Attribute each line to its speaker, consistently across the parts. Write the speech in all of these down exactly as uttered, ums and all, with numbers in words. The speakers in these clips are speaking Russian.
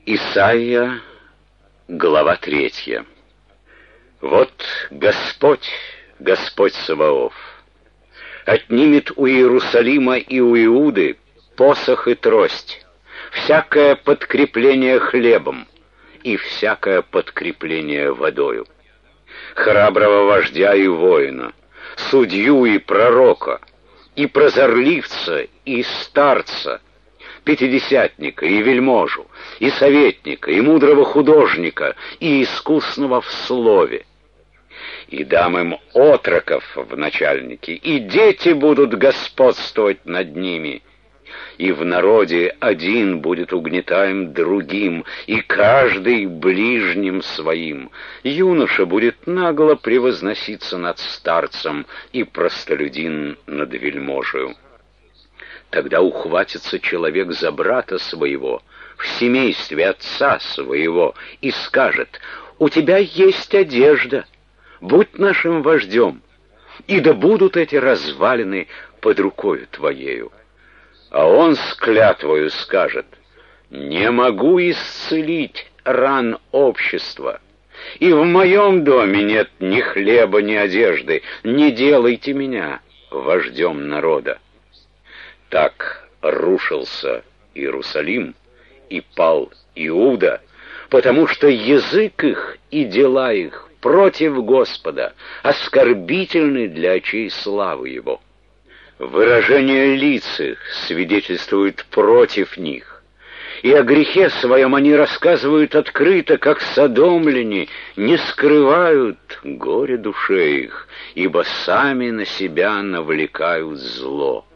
Speaker 1: Исайя, глава третья. Вот Господь, Господь Саваоф, отнимет у Иерусалима и у Иуды посох и трость, всякое подкрепление хлебом и всякое подкрепление водою, храброго вождя и воина, судью и пророка, и прозорливца, и старца, пятидесятника и вельможу, и советника, и мудрого художника, и искусного в слове. И дам им отроков в начальники, и дети будут господствовать над ними. И в народе один будет угнетаем другим, и каждый ближним своим. Юноша будет нагло превозноситься над старцем, и простолюдин над вельможею. Тогда ухватится человек за брата своего, в семействе отца своего, и скажет: «У тебя есть одежда, будь нашим вождем, и да будут эти развалины под рукою твоею». А он с клятвою скажет: «Не могу исцелить ран общества, и в моем доме нет ни хлеба, ни одежды, не делайте меня вождем народа». Так рушился Иерусалим и пал Иуда, потому что язык их и дела их против Господа оскорбительны для очей славы Его. Выражение лиц их свидетельствует против них, и о грехе своем они рассказывают открыто, как содомляне, не скрывают горе душе их, ибо сами на себя навлекают зло.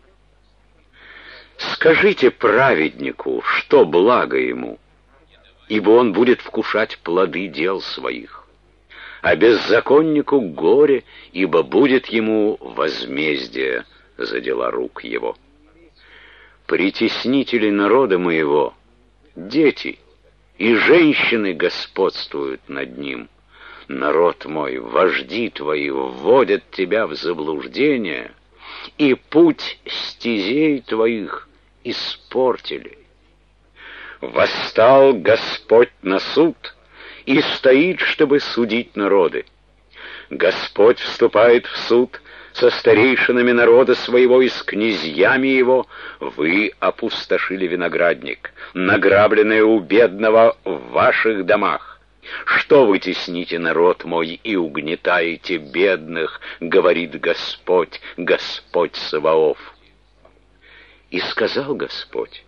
Speaker 1: Скажите праведнику, что благо ему, ибо он будет вкушать плоды дел своих, а беззаконнику горе, ибо будет ему возмездие за дела рук его. Притеснители народа моего, дети и женщины господствуют над ним. Народ мой, вожди твои вводят тебя в заблуждение, и путь стезей твоих испортили. Восстал Господь на суд и стоит, чтобы судить народы. Господь вступает в суд со старейшинами народа своего и с князьями его. Вы опустошили виноградник, награбленное у бедного в ваших домах. Что вы тесните народ мой и угнетаете бедных, говорит Господь, Господь Саваоф. И сказал Господь: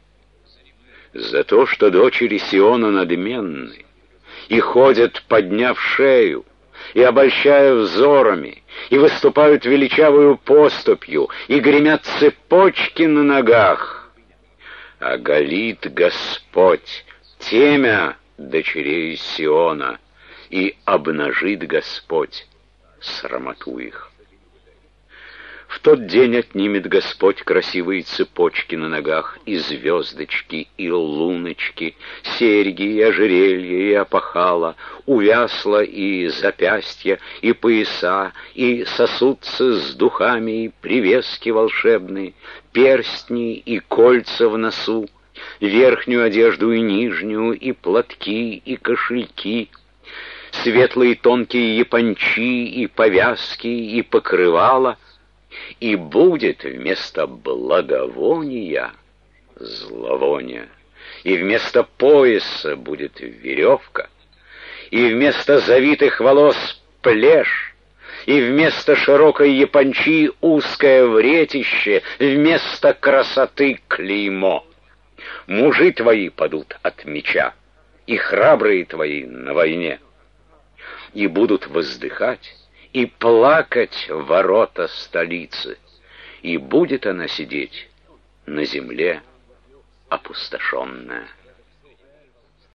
Speaker 1: за то, что дочери Сиона надменны и ходят, подняв шею, и обольщая взорами, и выступают величавую поступью, и гремят цепочки на ногах, оголит Господь темя дочерей Сиона, и обнажит Господь срамоту их. В тот день отнимет Господь красивые цепочки на ногах, и звездочки, и луночки, серьги, и ожерелья, и опахала, увясла, и запястья, и пояса, и сосудцы с духами, и привески волшебные, перстни и кольца в носу, верхнюю одежду и нижнюю, и платки, и кошельки, светлые тонкие япончи, и повязки, и покрывала. И будет вместо благовония зловоние, и вместо пояса будет веревка, и вместо завитых волос плешь, и вместо широкой япончи узкое вретище, вместо красоты клеймо. Мужи твои падут от меча, и храбрые твои на войне, и будут воздыхать и плакать ворота столицы, и будет она сидеть на земле опустошенная.